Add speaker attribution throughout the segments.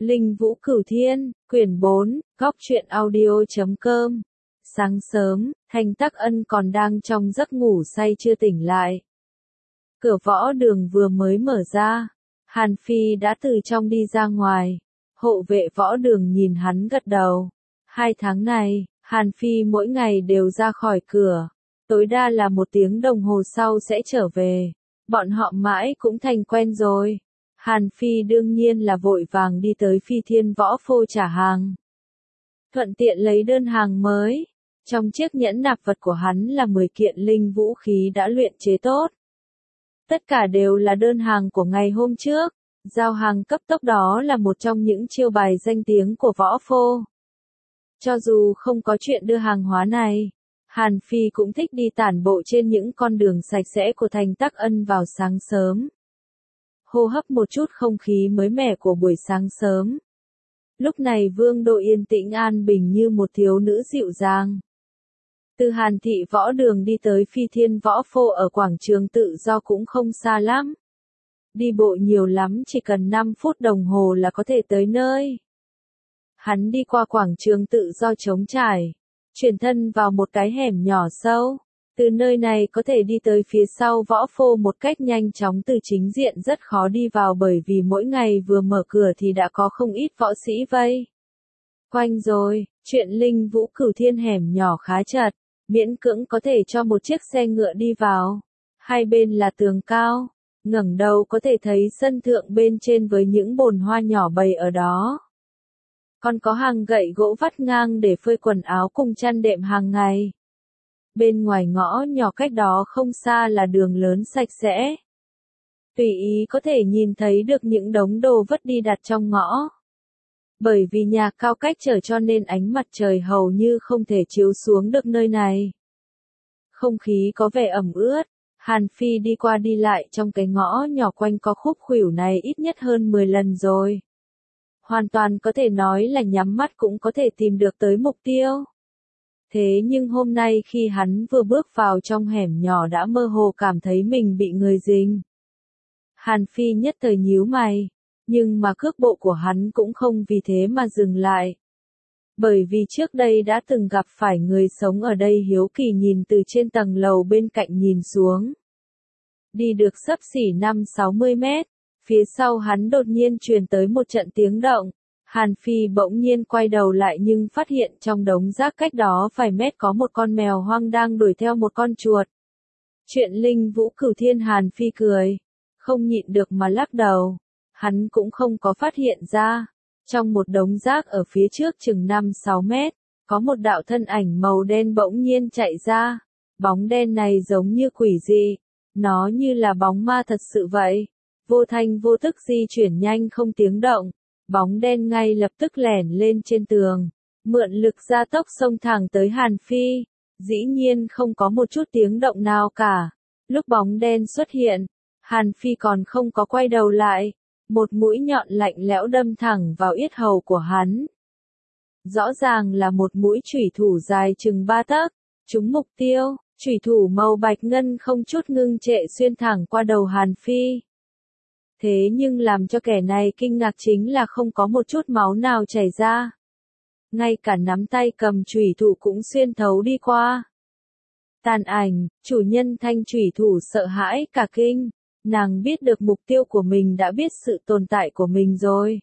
Speaker 1: Linh Vũ Cửu Thiên, quyển 4, góc truyện audio.com. Sáng sớm, Thanh Tắc Ân còn đang trong giấc ngủ say chưa tỉnh lại. Cửa võ đường vừa mới mở ra, Hàn Phi đã từ trong đi ra ngoài. Hộ vệ võ đường nhìn hắn gật đầu. 2 tháng này, Hàn Phi mỗi ngày đều ra khỏi cửa. Tối đa là 1 tiếng đồng hồ sau sẽ trở về. Bọn họ mãi cũng thành quen rồi. Hàn Phi đương nhiên là vội vàng đi tới Phi Thiên Võ Phô trả hàng. Thuận tiện lấy đơn hàng mới. Trong chiếc nhẫn nạp vật của hắn là 10 kiện linh vũ khí đã luyện chế tốt. Tất cả đều là đơn hàng của ngày hôm trước. Giao hàng cấp tốc đó là một trong những chiêu bài danh tiếng của võ phô. Cho dù không có chuyện đưa hàng hóa này, Hàn Phi cũng thích đi tản bộ trên những con đường sạch sẽ của thành Tắc Ân vào sáng sớm. Hô hấp một chút không khí mới mẻ của buổi sáng sớm. Lúc này Vương Đô yên tĩnh an bình như một thiếu nữ dịu dàng. Từ Hàn Thị Võ Đường đi tới Phi Thiên Võ Phô ở quảng trường Tự Do cũng không xa lắm. Đi bộ nhiều lắm chỉ cần 5 phút đồng hồ là có thể tới nơi. Hắn đi qua quảng trường Tự Do trống trải, chuyển thân vào một cái hẻm nhỏ sâu. Từ nơi này có thể đi tới phía sau võ phô một cách nhanh chóng, từ chính diện rất khó đi vào bởi vì mỗi ngày vừa mở cửa thì đã có không ít võ sĩ vây quanh rồi. Chuyện Linh Vũ Cửu Thiên hẻm nhỏ khá chật, miễn cưỡng có thể cho một chiếc xe ngựa đi vào. Hai bên là tường cao, ngẩng đầu có thể thấy sân thượng bên trên với những bồn hoa nhỏ bày ở đó. Còn có hàng gậy gỗ vắt ngang để phơi quần áo cùng chăn đệm hàng ngày. Bên ngoài ngõ nhỏ cách đó không xa là đường lớn sạch sẽ. Tùy ý có thể nhìn thấy được những đống đồ vứt đi đặt trong ngõ. Bởi vì nhà cao cách trở cho nên ánh mặt trời hầu như không thể chiếu xuống được nơi này. Không khí có vẻ ẩm ướt. Hàn Phi đi qua đi lại trong cái ngõ nhỏ quanh co khúc khuỷu này ít nhất hơn 10 lần rồi. Hoàn toàn có thể nói là nhắm mắt cũng có thể tìm được tới mục tiêu. Thế nhưng hôm nay khi hắn vừa bước vào trong hẻm nhỏ đã mơ hồ cảm thấy mình bị người rình. Hàn Phi nhất thời nhíu mày, nhưng mà cước bộ của hắn cũng không vì thế mà dừng lại. Bởi vì trước đây đã từng gặp phải người sống ở đây hiếu kỳ nhìn từ trên tầng lầu bên cạnh nhìn xuống. Đi được xấp xỉ 5-60 mét, phía sau hắn đột nhiên truyền tới một trận tiếng động. Hàn Phi bỗng nhiên quay đầu lại nhưng phát hiện trong đống rác cách đó vài mét có một con mèo hoang đang đuổi theo một con chuột. Chuyện Linh Vũ Cửu Thiên. Hàn Phi cười, không nhịn được mà lắc đầu. Hắn cũng không có phát hiện ra, trong một đống rác ở phía trước chừng 5-6 mét, có một đạo thân ảnh màu đen bỗng nhiên chạy ra. Bóng đen này giống như quỷ dị, nó như là bóng ma thật sự vậy. Vô thanh vô tức di chuyển nhanh không tiếng động. Bóng đen ngay lập tức lẻn lên trên tường, mượn lực gia tốc xông thẳng tới Hàn Phi, dĩ nhiên không có một chút tiếng động nào cả. Lúc bóng đen xuất hiện, Hàn Phi còn không có quay đầu lại, một mũi nhọn lạnh lẽo đâm thẳng vào yết hầu của hắn. Rõ ràng là một mũi chủy thủ dài chừng 3 tấc, trúng mục tiêu, chủy thủ màu bạch ngân không chút ngưng trệ xuyên thẳng qua đầu Hàn Phi. Thế nhưng làm cho kẻ này kinh ngạc chính là không có một chút máu nào chảy ra. Ngay cả nắm tay cầm chủy thủ cũng xuyên thấu đi qua. Tàn ảnh, chủ nhân thanh chủy thủ sợ hãi cả kinh. Nàng biết được mục tiêu của mình, đã biết sự tồn tại của mình rồi.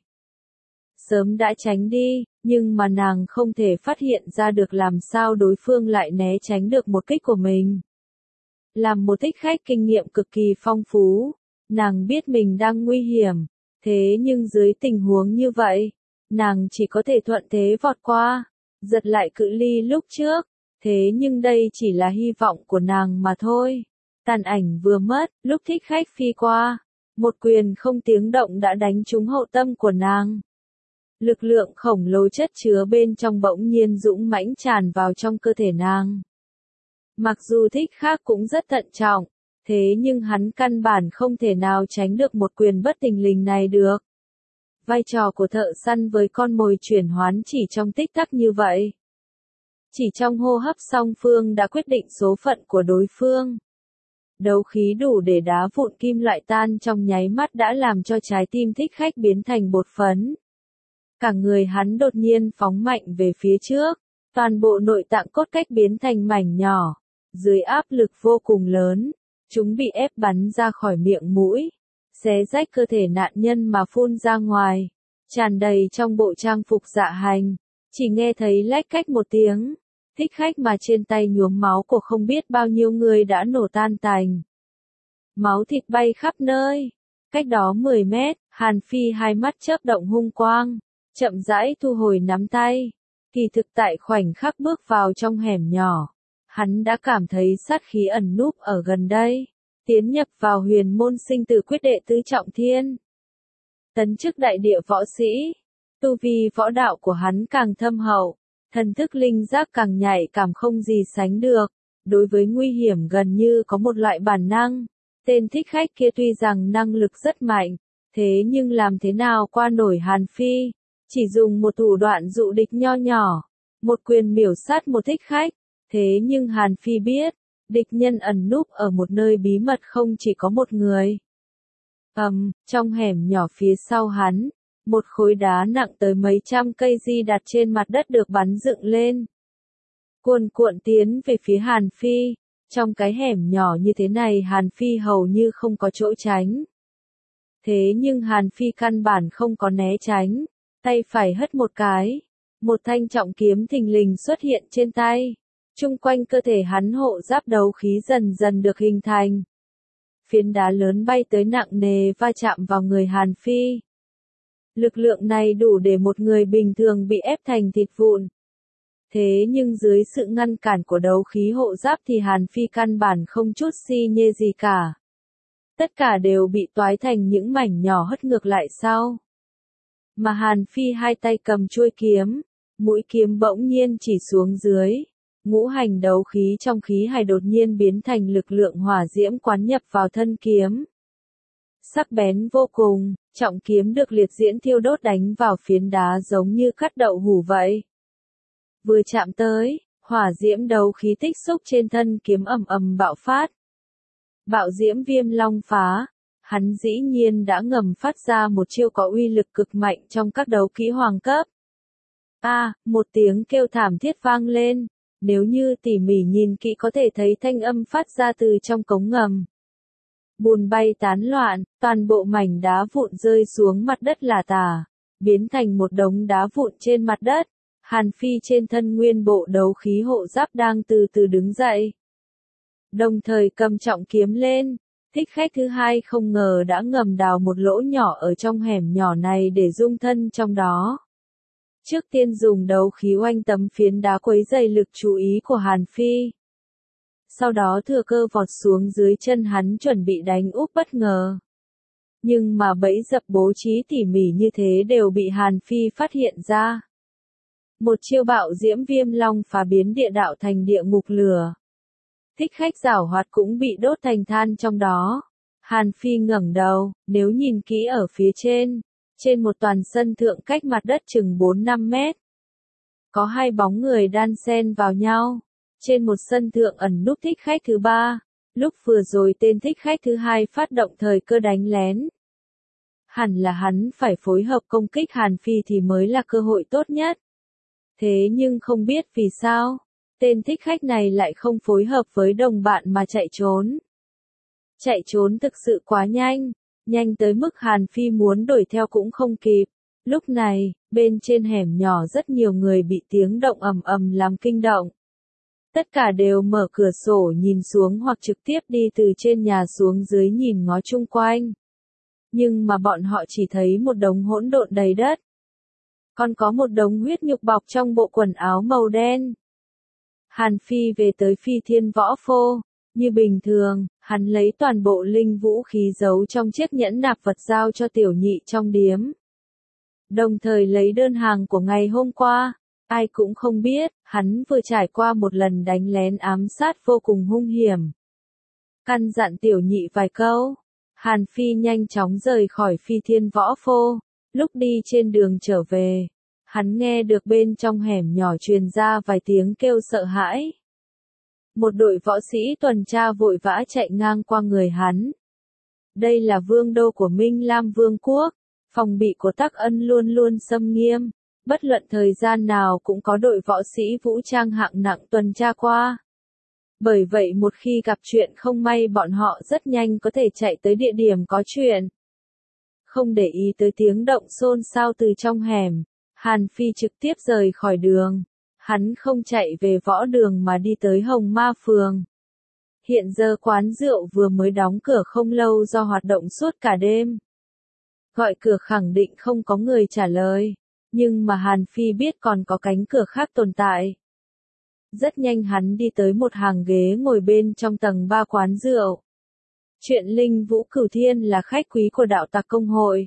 Speaker 1: Sớm đã tránh đi, nhưng mà nàng không thể phát hiện ra được làm sao đối phương lại né tránh được một kích của mình. Làm một thích khách kinh nghiệm cực kỳ phong phú. Nàng biết mình đang nguy hiểm, thế nhưng dưới tình huống như vậy, nàng chỉ có thể thuận thế vọt qua, giật lại cự ly lúc trước, thế nhưng đây chỉ là hy vọng của nàng mà thôi. Tàn ảnh vừa mất, lúc thích khách phi qua, một quyền không tiếng động đã đánh trúng hậu tâm của nàng. Lực lượng khổng lồ chất chứa bên trong bỗng nhiên dũng mãnh tràn vào trong cơ thể nàng. Mặc dù thích khách cũng rất thận trọng, thế nhưng hắn căn bản không thể nào tránh được một quyền bất thình lình này được. Vai trò của thợ săn với con mồi chuyển hoán chỉ trong tích tắc như vậy. Chỉ trong hô hấp song phương đã quyết định số phận của đối phương. Đấu khí đủ để đá vụn kim loại tan trong nháy mắt đã làm cho trái tim thích khách biến thành bột phấn. Cả người hắn đột nhiên phóng mạnh về phía trước, toàn bộ nội tạng cốt cách biến thành mảnh nhỏ, dưới áp lực vô cùng lớn, chúng bị ép bắn ra khỏi miệng mũi, xé rách cơ thể nạn nhân mà phun ra ngoài, tràn đầy trong bộ trang phục dạ hành, chỉ nghe thấy lách cách một tiếng, thích khách mà trên tay nhuốm máu của không biết bao nhiêu người đã nổ tan tành. Máu thịt bay khắp nơi, cách đó 10 mét, Hàn Phi hai mắt chớp động hung quang, chậm rãi thu hồi nắm tay, kỳ thực tại khoảnh khắc bước vào trong hẻm nhỏ, hắn đã cảm thấy sát khí ẩn núp ở gần đây, tiến nhập vào huyền môn sinh tử quyết đệ tứ trọng thiên. Tấn chức đại địa võ sĩ, tu vi võ đạo của hắn càng thâm hậu, thần thức linh giác càng nhạy cảm không gì sánh được, đối với nguy hiểm gần như có một loại bản năng. Tên thích khách kia tuy rằng năng lực rất mạnh, thế nhưng làm thế nào qua nổi Hàn Phi, chỉ dùng một thủ đoạn dụ địch nho nhỏ, một quyền miểu sát một thích khách, thế nhưng Hàn Phi biết, địch nhân ẩn núp ở một nơi bí mật không chỉ có một người. Trong hẻm nhỏ phía sau hắn, một khối đá nặng tới mấy trăm cây di đặt trên mặt đất được bắn dựng lên. Cuồn cuộn tiến về phía Hàn Phi, trong cái hẻm nhỏ như thế này Hàn Phi hầu như không có chỗ tránh. Thế nhưng Hàn Phi căn bản không có né tránh, tay phải hất một cái, một thanh trọng kiếm thình lình xuất hiện trên tay. Chung quanh cơ thể hắn hộ giáp đấu khí dần dần được hình thành. Phiến đá lớn bay tới nặng nề va chạm vào người Hàn Phi. Lực lượng này đủ để một người bình thường bị ép thành thịt vụn. Thế nhưng dưới sự ngăn cản của đấu khí hộ giáp thì Hàn Phi căn bản không chút si nhê gì cả. Tất cả đều bị toái thành những mảnh nhỏ hất ngược lại sau. Mà Hàn Phi hai tay cầm chuôi kiếm, mũi kiếm bỗng nhiên chỉ xuống dưới. Ngũ hành đấu khí trong khí hải đột nhiên biến thành lực lượng hỏa diễm quán nhập vào thân kiếm. Sắc bén vô cùng, trọng kiếm được liệt diễm thiêu đốt đánh vào phiến đá giống như cắt đậu hủ vậy. Vừa chạm tới, hỏa diễm đấu khí tích xúc trên thân kiếm ầm ầm bạo phát. Bạo diễm viêm long phá, hắn dĩ nhiên đã ngầm phát ra một chiêu có uy lực cực mạnh trong các đấu kỹ hoàng cấp. Một tiếng kêu thảm thiết vang lên. Nếu như tỉ mỉ nhìn kỹ có thể thấy thanh âm phát ra từ trong cống ngầm. Bùn bay tán loạn, toàn bộ mảnh đá vụn rơi xuống mặt đất lả tả, biến thành một đống đá vụn trên mặt đất. Hàn Phi trên thân nguyên bộ đấu khí hộ giáp đang từ từ đứng dậy. Đồng thời cầm trọng kiếm lên, thích khách thứ hai không ngờ đã ngầm đào một lỗ nhỏ ở trong hẻm nhỏ này để dung thân trong đó. Trước tiên dùng đấu khí oanh tấm phiến đá quấy dày lực chú ý của Hàn Phi. Sau đó thừa cơ vọt xuống dưới chân hắn chuẩn bị đánh úp bất ngờ. Nhưng mà bẫy dập bố trí tỉ mỉ như thế đều bị Hàn Phi phát hiện ra. Một chiêu bạo diễm viêm long phá biến địa đạo thành địa ngục lửa. Thích khách giảo hoạt cũng bị đốt thành than trong đó. Hàn Phi ngẩng đầu, nếu nhìn kỹ ở phía trên một toàn sân thượng cách mặt đất chừng 4-5 mét. Có hai bóng người đan xen vào nhau. Trên một sân thượng ẩn núp thích khách thứ ba. Lúc vừa rồi tên thích khách thứ hai phát động thời cơ đánh lén. Hẳn là hắn phải phối hợp công kích Hàn Phi thì mới là cơ hội tốt nhất. Thế nhưng không biết vì sao, tên thích khách này lại không phối hợp với đồng bạn mà chạy trốn. Chạy trốn thực sự quá nhanh. Nhanh tới mức Hàn Phi muốn đuổi theo cũng không kịp. Lúc này, bên trên hẻm nhỏ rất nhiều người bị tiếng động ầm ầm làm kinh động. Tất cả đều mở cửa sổ nhìn xuống hoặc trực tiếp đi từ trên nhà xuống dưới nhìn ngó chung quanh. Nhưng mà bọn họ chỉ thấy một đống hỗn độn đầy đất. Còn có một đống huyết nhục bọc trong bộ quần áo màu đen. Hàn Phi về tới Phi Thiên Võ Phô. Như bình thường, hắn lấy toàn bộ linh vũ khí giấu trong chiếc nhẫn nạp vật giao cho tiểu nhị trong điếm. Đồng thời lấy đơn hàng của ngày hôm qua, ai cũng không biết, hắn vừa trải qua một lần đánh lén ám sát vô cùng hung hiểm. Căn dặn tiểu nhị vài câu, Hàn Phi nhanh chóng rời khỏi Phi Thiên Võ Phô. Lúc đi trên đường trở về, hắn nghe được bên trong hẻm nhỏ truyền ra vài tiếng kêu sợ hãi. Một đội võ sĩ tuần tra vội vã chạy ngang qua người hắn. Đây là vương đô của Minh Lam Vương quốc, Phòng bị của Tắc Ân luôn luôn xâm nghiêm, bất luận thời gian nào cũng có đội võ sĩ vũ trang hạng nặng tuần tra qua. Bởi vậy một khi gặp chuyện không may bọn họ rất nhanh có thể chạy tới địa điểm có chuyện. Không để ý tới tiếng động xôn xao từ trong hẻm, Hàn Phi trực tiếp rời khỏi đường. Hắn không chạy về võ đường mà đi tới Hồng Ma Phường. Hiện giờ quán rượu vừa mới đóng cửa không lâu do hoạt động suốt cả đêm. Gọi cửa khẳng định không có người trả lời, nhưng mà Hàn Phi biết còn có cánh cửa khác tồn tại. Rất nhanh hắn đi tới một hàng ghế ngồi bên trong tầng 3 quán rượu. Chuyện Linh Vũ Cửu Thiên là khách quý của đạo tặc công hội.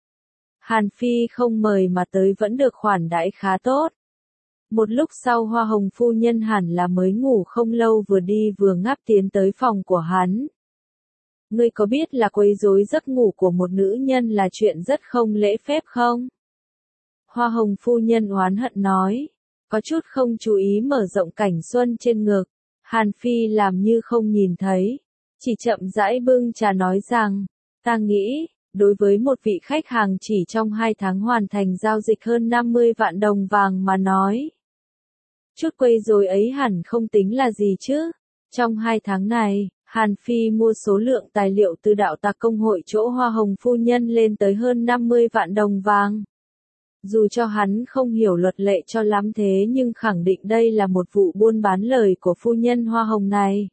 Speaker 1: Hàn Phi không mời mà tới vẫn được khoản đãi khá tốt. Một lúc sau Hoa Hồng phu nhân hẳn là mới ngủ không lâu vừa đi vừa ngáp tiến tới phòng của hắn. Ngươi có biết là quấy rối giấc ngủ của một nữ nhân là chuyện rất không lễ phép không? Hoa Hồng phu nhân oán hận nói, có chút không chú ý mở rộng cảnh xuân trên ngực. Hàn Phi làm như không nhìn thấy, chỉ chậm rãi bưng trà nói rằng, ta nghĩ, đối với một vị khách hàng chỉ trong 2 tháng hoàn thành giao dịch hơn 50 vạn đồng vàng mà nói. Chút quấy rối ấy hẳn không tính là gì chứ. Trong 2 tháng này, Hàn Phi mua số lượng tài liệu từ đạo tặc công hội chỗ Hoa Hồng phu nhân lên tới hơn 50 vạn đồng vàng. Dù cho hắn không hiểu luật lệ cho lắm thế nhưng khẳng định đây là một vụ buôn bán lời của phu nhân Hoa Hồng này.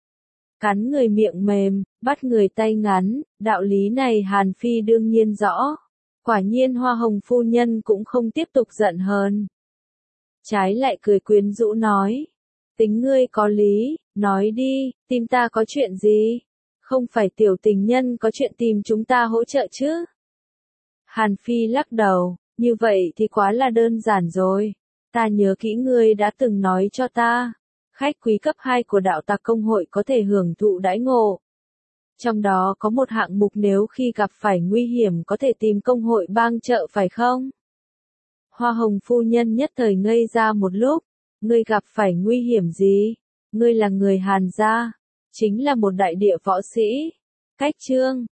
Speaker 1: Cắn người miệng mềm, bắt người tay ngắn, đạo lý này Hàn Phi đương nhiên rõ. Quả nhiên Hoa Hồng phu nhân cũng không tiếp tục giận hờn. Trái lại cười quyến rũ nói, tính ngươi có lý, nói đi, tìm ta có chuyện gì? Không phải tiểu tình nhân có chuyện tìm chúng ta hỗ trợ chứ? Hàn Phi lắc đầu, như vậy thì quá là đơn giản rồi. Ta nhớ kỹ ngươi đã từng nói cho ta, khách quý cấp 2 của đạo tặc công hội có thể hưởng thụ đãi ngộ. Trong đó có một hạng mục nếu khi gặp phải nguy hiểm có thể tìm công hội bang trợ phải không? Hoa Hồng phu nhân nhất thời ngây ra một lúc, ngươi gặp phải nguy hiểm gì? Ngươi là người Hàn gia, chính là một đại địa võ sĩ. Cách chương